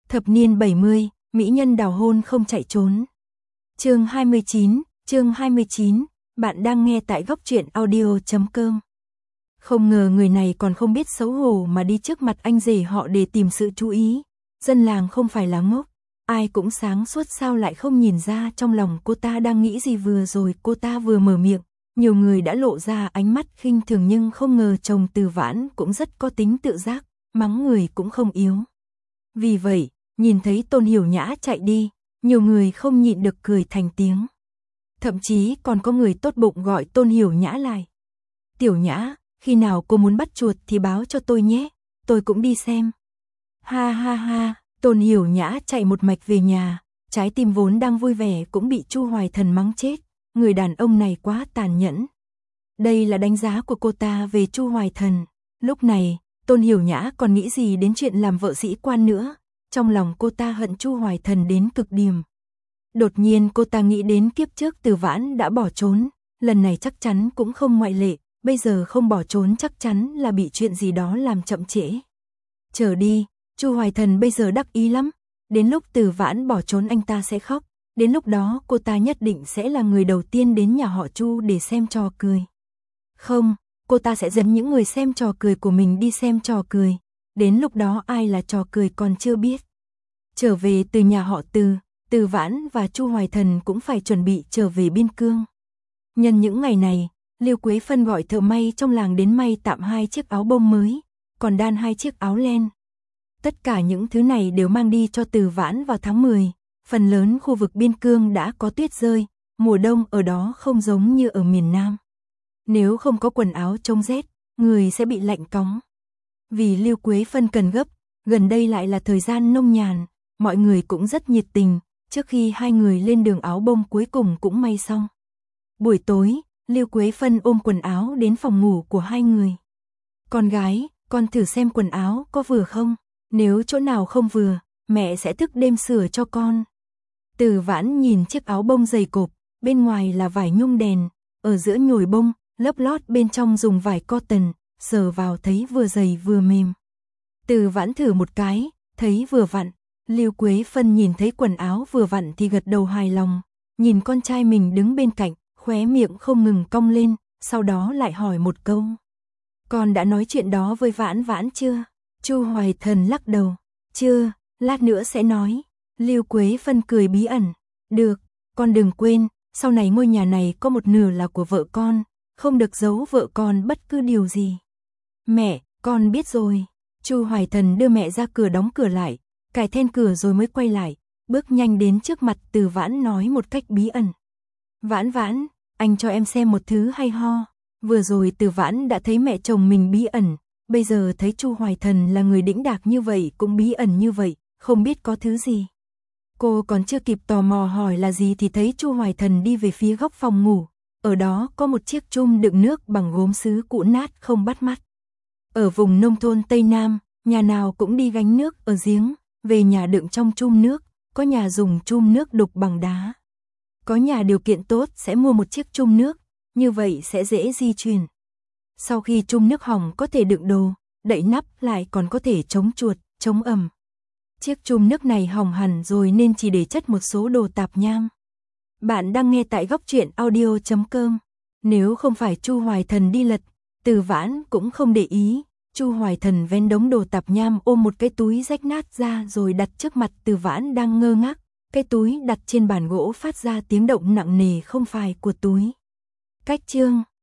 Thập niên 70, mỹ nhân đào hôn không chạy trốn. Chương 29, bạn đang nghe tại góc truyện audio.com. Không ngờ người này còn không biết xấu hổ mà đi trước mặt anh rể họ để tìm sự chú ý. Dân làng không phải là ngốc, ai cũng sáng suốt, sao lại không nhìn ra trong lòng cô ta đang nghĩ gì. Vừa rồi cô ta vừa mở miệng, nhiều người đã lộ ra ánh mắt khinh thường, nhưng không ngờ chồng Từ Vãn cũng rất có tính tự giác, mắng người cũng không yếu. Vì vậy, nhìn thấy Tôn Hiểu Nhã chạy đi, nhiều người không nhịn được cười thành tiếng. Thậm chí còn có người tốt bụng gọi Tôn Hiểu Nhã lại. "Tiểu Nhã, khi nào cô muốn bắt chuột thì báo cho tôi nhé, tôi cũng đi xem." Ha ha ha, Tôn Hiểu Nhã chạy một mạch về nhà, trái tim vốn đang vui vẻ cũng bị Chu Hoài Thần mắng chết, người đàn ông này quá tàn nhẫn. Đây là đánh giá của cô ta về Chu Hoài Thần. Lúc này, Tôn Hiểu Nhã còn nghĩ gì đến chuyện làm vợ sĩ quan nữa, trong lòng cô ta hận Chu Hoài Thần đến cực điểm. Đột nhiên cô ta nghĩ đến kiếp trước Từ Vãn đã bỏ trốn, lần này chắc chắn cũng không ngoại lệ, bây giờ không bỏ trốn chắc chắn là bị chuyện gì đó làm chậm trễ. Chờ đi, Chu Hoài Thần bây giờ đắc ý lắm, đến lúc Từ Vãn bỏ trốn anh ta sẽ khóc, đến lúc đó cô ta nhất định sẽ là người đầu tiên đến nhà họ Chu để xem trò cười. Không, cô ta sẽ dẫn những người xem trò cười của mình đi xem trò cười, đến lúc đó ai là trò cười còn chưa biết. Trở về từ nhà họ Từ Vãn và Chu Hoài Thần cũng phải chuẩn bị trở về biên cương. Nhân những ngày này, Lưu Quế Phân gọi thợ may trong làng đến may tạm 2 chiếc áo bông mới, còn đan 2 chiếc áo len. Tất cả những thứ này đều mang đi cho Từ Vãn vào tháng 10, phần lớn khu vực biên cương đã có tuyết rơi, mùa đông ở đó không giống như ở miền Nam. Nếu không có quần áo chống rét, người sẽ bị lạnh cóng. Vì Lưu Quế Phân cần gấp, gần đây lại là thời gian nông nhàn, mọi người cũng rất nhiệt tình, trước khi hai người lên đường áo bông cuối cùng cũng may xong. Buổi tối, Lưu Quế Phân ôm quần áo đến phòng ngủ của hai người. "Con gái, con thử xem quần áo có vừa không? Nếu chỗ nào không vừa, mẹ sẽ thức đêm sửa cho con." Từ Vãn nhìn chiếc áo bông dày cộp, bên ngoài là vải nhung đèn, ở giữa nhồi bông, lớp lót bên trong dùng vải cotton, sờ vào thấy vừa dày vừa mềm. Từ Vãn thử một cái, thấy vừa vặn. Lưu Quế Phân nhìn thấy quần áo vừa vặn thì gật đầu hài lòng, nhìn con trai mình đứng bên cạnh, khóe miệng không ngừng cong lên, sau đó lại hỏi một câu. "Con đã nói chuyện đó với Vãn Vãn chưa?" Chu Hoài Thần lắc đầu. "Chưa, lát nữa sẽ nói." Lưu Quế Phân cười bí ẩn. "Được, con đừng quên, sau này ngôi nhà này có một nửa là của vợ con, không được giấu vợ con bất cứ điều gì." "Mẹ, con biết rồi." Chu Hoài Thần đưa mẹ ra cửa đóng cửa lại, cài then cửa rồi mới quay lại, bước nhanh đến trước mặt Từ Vãn nói một cách bí ẩn. "Vãn Vãn, anh cho em xem một thứ hay ho." Vừa rồi Từ Vãn đã thấy mẹ chồng mình bí ẩn, bây giờ thấy Chu Hoài Thần là người đĩnh đạc như vậy cũng bí ẩn như vậy, không biết có thứ gì. Cô còn chưa kịp tò mò hỏi là gì thì thấy Chu Hoài Thần đi về phía góc phòng ngủ, ở đó có một chiếc chum đựng nước bằng gốm sứ cũ nát không bắt mắt. Ở vùng nông thôn Tây Nam, nhà nào cũng đi gánh nước ở giếng, về nhà đựng trong chum nước, có nhà dùng chum nước đục bằng đá. Có nhà điều kiện tốt sẽ mua một chiếc chum nước, như vậy sẽ dễ di chuyển. Sau khi chum nước hỏng có thể đựng đồ, đậy nắp lại còn có thể chống chuột, chống ẩm. Chiếc chum nước này hỏng hẳn rồi nên chỉ để chất một số đồ tạp nham. Bạn đang nghe tại góc truyện audio.com. Nếu không phải Chu Hoài Thần đi lật, Từ Vãn cũng không để ý. Chu Hoài Thần vén đống đồ tạp nham ôm một cái túi rách nát ra rồi đặt trước mặt Từ Vãn đang ngơ ngác. Cái túi đặt trên bàn gỗ phát ra tiếng động nặng nề không phải của túi. Cách chương